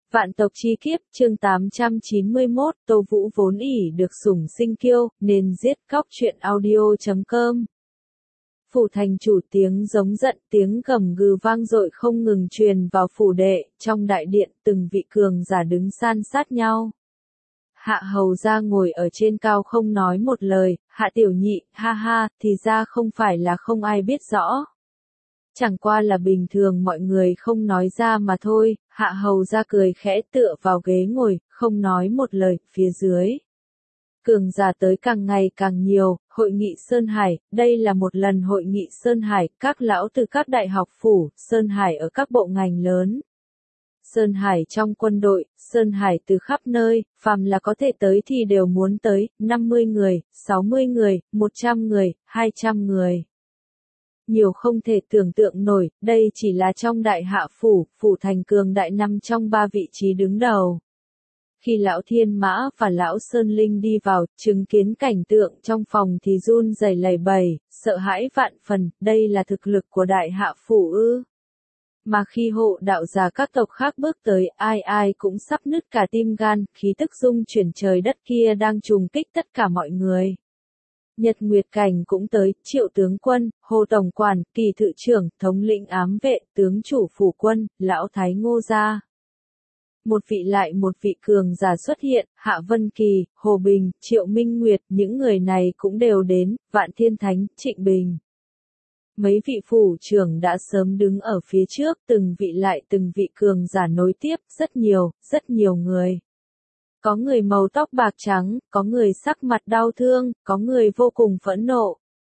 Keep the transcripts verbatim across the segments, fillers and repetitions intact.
Vạn tộc chi kiếp, chương tám trăm chín mươi mốt, Tô Vũ vốn ỷ được sủng sinh kiêu, nên giết cóc. Truyện audio chấm com. Phủ thành chủ tiếng giống giận, tiếng gầm gừ vang dội không ngừng truyền vào phủ đệ, trong đại điện từng vị cường giả đứng san sát nhau. Hạ hầu ra ngồi ở trên cao không nói một lời, Hạ tiểu nhị, ha ha, thì ra không phải là không ai biết rõ. Chẳng qua là bình thường mọi người không nói ra mà thôi. Hạ hầu ra cười khẽ tựa vào ghế ngồi, không nói một lời. Phía dưới, cường giả tới càng ngày càng nhiều. Hội nghị Sơn Hải, đây là một lần hội nghị Sơn Hải, các lão từ các đại học phủ, Sơn Hải ở các bộ ngành lớn, Sơn Hải trong quân đội, Sơn Hải từ khắp nơi, phàm là có thể tới thì đều muốn tới. Năm mươi người, sáu mươi người, một trăm người, hai trăm người. Nhiều không thể tưởng tượng nổi, đây chỉ là trong đại hạ phủ, phủ thành cường đại nằm trong ba vị trí đứng đầu. Khi lão Thiên Mã và lão Sơn Linh đi vào, chứng kiến cảnh tượng trong phòng thì run rẩy lẩy bẩy, sợ hãi vạn phần. Đây là thực lực của đại hạ phủ ư? Mà khi hộ đạo giả các tộc khác bước tới, ai ai cũng sắp nứt cả tim gan. Khí tức rung chuyển trời đất kia đang trùng kích tất cả mọi người. Nhật Nguyệt Cảnh cũng tới, Triệu tướng quân, Hồ tổng quản, Kỳ thự trưởng, thống lĩnh ám vệ, tướng chủ phủ quân, lão Thái Ngô gia. Một vị lại một vị cường giả xuất hiện, Hạ Vân Kỳ, Hồ Bình, Triệu Minh Nguyệt, những người này cũng đều đến. Vạn Thiên Thánh, Trịnh Bình. Mấy vị phủ trưởng đã sớm đứng ở phía trước, từng vị lại từng vị cường giả nối tiếp, rất nhiều, rất nhiều người. Có người màu tóc bạc trắng, có người sắc mặt đau thương, có người vô cùng phẫn nộ.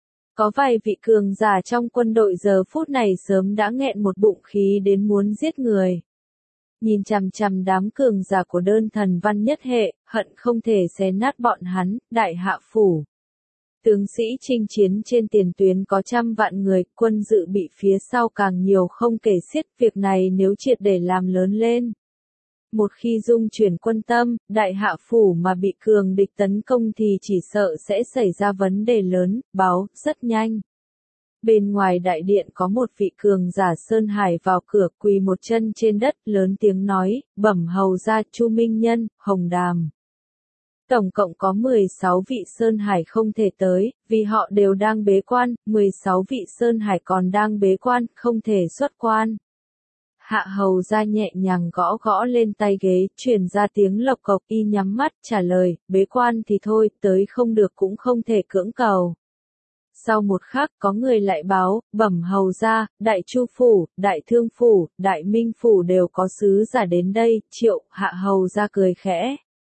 Có vài vị cường giả trong quân đội giờ phút này sớm đã nghẹn một bụng khí đến muốn giết người. Nhìn chằm chằm đám cường giả của đơn thần văn nhất hệ, hận không thể xé nát bọn hắn. Đại hạ phủ, tướng sĩ chinh chiến trên tiền tuyến có trăm vạn người, quân dự bị phía sau càng nhiều không kể xiết. Việc này nếu triệt để làm lớn lên, một khi dung chuyển quân tâm, đại hạ phủ mà bị cường địch tấn công thì chỉ sợ sẽ xảy ra vấn đề lớn. Báo, rất nhanh. Bên ngoài đại điện có một vị cường giả Sơn Hải vào cửa, quỳ một chân trên đất, lớn tiếng nói, bẩm hầu ra, Chu Minh Nhân, Hồng Đàm. Tổng cộng có mười sáu vị Sơn Hải không thể tới, vì họ đều đang bế quan. mười sáu vị Sơn Hải còn đang bế quan, không thể xuất quan. Hạ hầu ra nhẹ nhàng gõ gõ lên tay ghế, truyền ra tiếng lộc cộc. Y nhắm mắt trả lời, bế quan thì thôi, tới không được cũng không thể cưỡng cầu. Sau một khắc có người lại báo, bẩm hầu ra, đại chu phủ, đại thương phủ, đại minh phủ đều có sứ giả đến đây. Triệu, hạ hầu ra cười khẽ.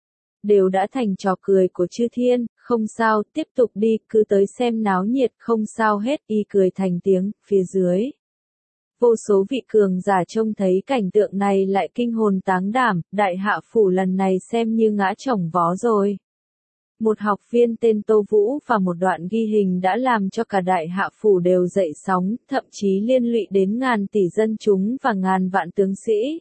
Đều đã thành trò cười của chư thiên, không sao, tiếp tục đi, cứ tới xem náo nhiệt, không sao hết. Y cười thành tiếng, phía dưới. Vô số vị cường giả trông thấy cảnh tượng này lại kinh hồn táng đảm, đại hạ phủ lần này xem như ngã chồng vó rồi. Một học viên tên Tô Vũ và một đoạn ghi hình đã làm cho cả đại hạ phủ đều dậy sóng, thậm chí liên lụy đến ngàn tỷ dân chúng và ngàn vạn tướng sĩ.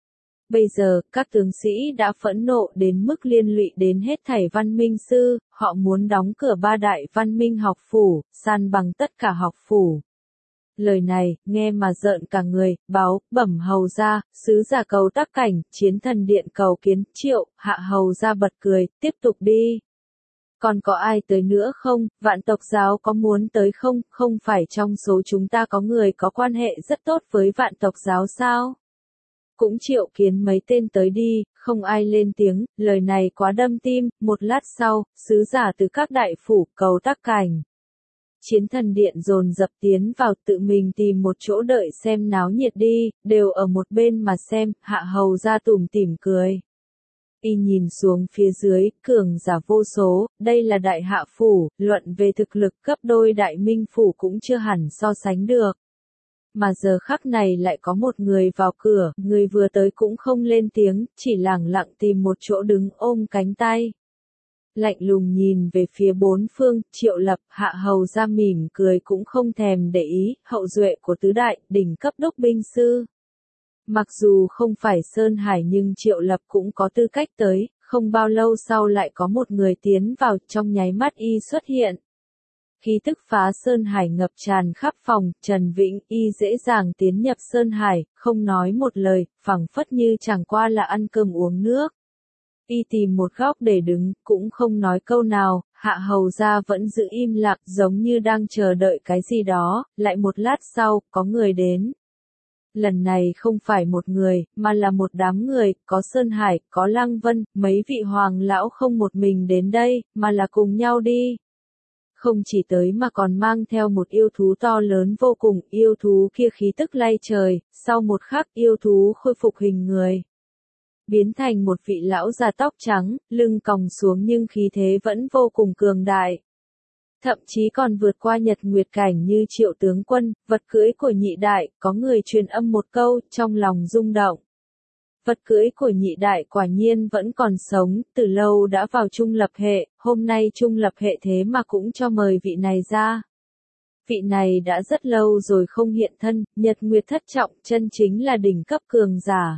Bây giờ, các tướng sĩ đã phẫn nộ đến mức liên lụy đến hết thảy văn minh sư, họ muốn đóng cửa ba đại văn minh học phủ, san bằng tất cả học phủ. Lời này, nghe mà rợn cả người. Báo, bẩm hầu ra, sứ giả cầu tác cảnh, chiến thần điện cầu kiến. Triệu, hạ hầu ra bật cười, tiếp tục đi. Còn có ai tới nữa không? Vạn tộc giáo có muốn tới không? Không phải trong số chúng ta có người có quan hệ rất tốt với vạn tộc giáo sao? Cũng triệu kiến mấy tên tới đi. Không ai lên tiếng, lời này quá đâm tim. Một lát sau, sứ giả từ các đại phủ cầu tác cảnh, chiến thần điện dồn dập tiến vào, tự mình tìm một chỗ đợi xem náo nhiệt đi, đều ở một bên mà xem. Hạ hầu ra tủm tỉm cười. Y nhìn xuống phía dưới, cường giả vô số, đây là đại hạ phủ, luận về thực lực gấp đôi đại minh phủ cũng chưa hẳn so sánh được. Mà giờ khắc này lại có một người vào cửa, người vừa tới cũng không lên tiếng, chỉ lẳng lặng tìm một chỗ đứng ôm cánh tay. Lạnh lùng nhìn về phía bốn phương. Triệu Lập, hạ hầu ra mỉm cười cũng không thèm để ý, hậu duệ của tứ đại, đỉnh cấp đốc binh sư. Mặc dù không phải Sơn Hải nhưng Triệu Lập cũng có tư cách tới. Không bao lâu sau lại có một người tiến vào, trong nháy mắt y xuất hiện. Khí tức phá Sơn Hải ngập tràn khắp phòng, Trần Vĩnh Y dễ dàng tiến nhập Sơn Hải, không nói một lời, phảng phất như chẳng qua là ăn cơm uống nước. Y tìm một góc để đứng, cũng không nói câu nào, Hạ Hầu gia vẫn giữ im lặng, giống như đang chờ đợi cái gì đó, lại một lát sau, có người đến. Lần này không phải một người, mà là một đám người, có Sơn Hải, có Lăng Vân, mấy vị hoàng lão không một mình đến đây, mà là cùng nhau đi. Không chỉ tới mà còn mang theo một yêu thú to lớn vô cùng, yêu thú kia khí tức lay trời, sau một khắc yêu thú khôi phục hình người. Biến thành một vị lão già tóc trắng, lưng còng xuống nhưng khí thế vẫn vô cùng cường đại. Thậm chí còn vượt qua nhật nguyệt cảnh như Triệu tướng quân, vật cưỡi của nhị đại, có người truyền âm một câu, trong lòng rung động. Vật cưỡi của nhị đại quả nhiên vẫn còn sống, từ lâu đã vào trung lập hệ, hôm nay trung lập hệ thế mà cũng cho mời vị này ra. Vị này đã rất lâu rồi không hiện thân, nhật nguyệt thất trọng, chân chính là đỉnh cấp cường giả.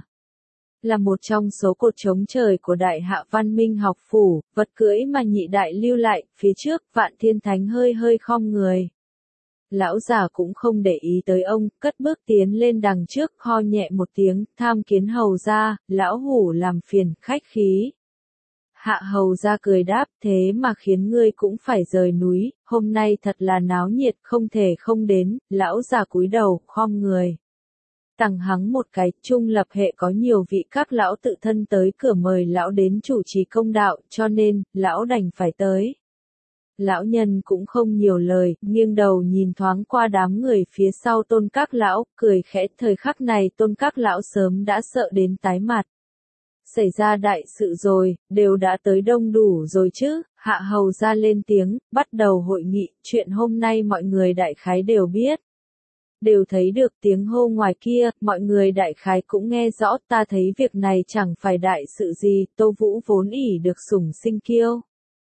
Là một trong số cột chống trời của đại hạ văn minh học phủ, vật cưỡi mà nhị đại lưu lại, phía trước, Vạn Thiên Thánh hơi hơi khom người. Lão già cũng không để ý tới ông, cất bước tiến lên đằng trước, ho nhẹ một tiếng, tham kiến hầu gia, lão hủ làm phiền, khách khí. Hạ hầu gia cười đáp, thế mà khiến ngươi cũng phải rời núi, hôm nay thật là náo nhiệt, không thể không đến, lão già cúi đầu, khom người. Tằng hắng một cái, trung lập hệ có nhiều vị các lão tự thân tới cửa mời lão đến chủ trì công đạo, cho nên, lão đành phải tới. Lão nhân cũng không nhiều lời, nghiêng đầu nhìn thoáng qua đám người phía sau Tôn Các lão, cười khẽ, thời khắc này Tôn Các lão sớm đã sợ đến tái mặt. Xảy ra đại sự rồi, đều đã tới đông đủ rồi chứ, Hạ hầu ra lên tiếng, bắt đầu hội nghị, chuyện hôm nay mọi người đại khái đều biết. Đều thấy được tiếng hô ngoài kia, mọi người đại khái cũng nghe rõ, ta thấy việc này chẳng phải đại sự gì, Tô Vũ vốn ỉ được sủng sinh kiêu.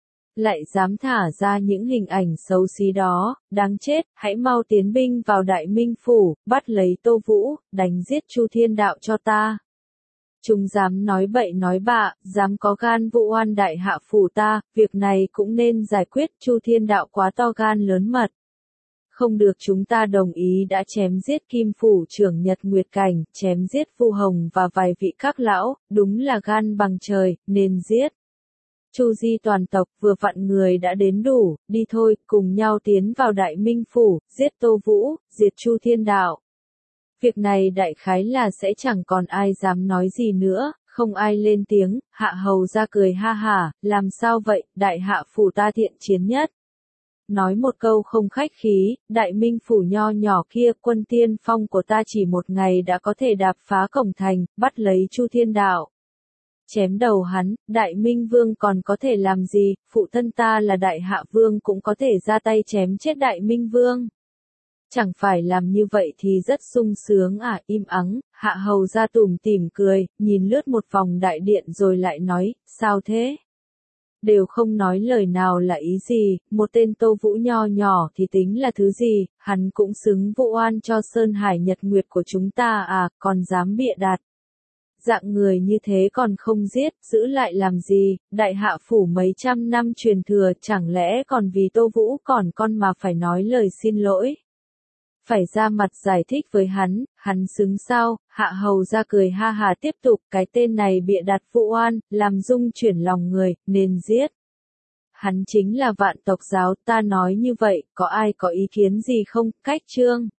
Lại dám thả ra những hình ảnh xấu xí đó, đáng chết, hãy mau tiến binh vào Đại Minh Phủ, bắt lấy Tô Vũ, đánh giết Chu Thiên Đạo cho ta. Chúng dám nói bậy nói bạ, dám có gan vụ oan đại hạ phủ ta, việc này cũng nên giải quyết, Chu Thiên Đạo quá to gan lớn mật. Không được, chúng ta đồng ý đã chém giết Kim Phủ trưởng Nhật Nguyệt Cảnh, chém giết Vu Hồng và vài vị các lão, đúng là gan bằng trời, nên giết. Chu di toàn tộc vừa vặn người đã đến đủ, đi thôi, cùng nhau tiến vào Đại Minh Phủ, giết Tô Vũ, diệt Chu Thiên Đạo. Việc này đại khái là sẽ chẳng còn ai dám nói gì nữa, không ai lên tiếng, Hạ hầu ra cười ha hả, làm sao vậy, đại hạ phủ ta thiện chiến nhất. Nói một câu không khách khí, Đại Minh Phủ nho nhỏ kia, quân tiên phong của ta chỉ một ngày đã có thể đạp phá cổng thành, bắt lấy Chu Thiên Đạo. Chém đầu hắn, Đại Minh Vương còn có thể làm gì, phụ thân ta là Đại Hạ Vương cũng có thể ra tay chém chết Đại Minh Vương. Chẳng phải làm như vậy thì rất sung sướng à, im ắng, Hạ hầu ra tủm tỉm cười, nhìn lướt một vòng đại điện rồi lại nói, sao thế? Đều không nói lời nào là ý gì, một tên Tô Vũ nho nhỏ thì tính là thứ gì, hắn cũng xứng vụ oan cho Sơn Hải Nhật Nguyệt của chúng ta à, còn dám bịa đặt. Dạng người như thế còn không giết, giữ lại làm gì, đại hạ phủ mấy trăm năm truyền thừa, chẳng lẽ còn vì Tô Vũ còn con mà phải nói lời xin lỗi. Phải ra mặt giải thích với hắn, hắn xứng sao, Hạ hầu ra cười ha hà tiếp tục, cái tên này bịa đặt vụ oan, làm rung chuyển lòng người, nên giết. Hắn chính là Vạn Tộc Giáo, ta nói như vậy, có ai có ý kiến gì không, cách chương.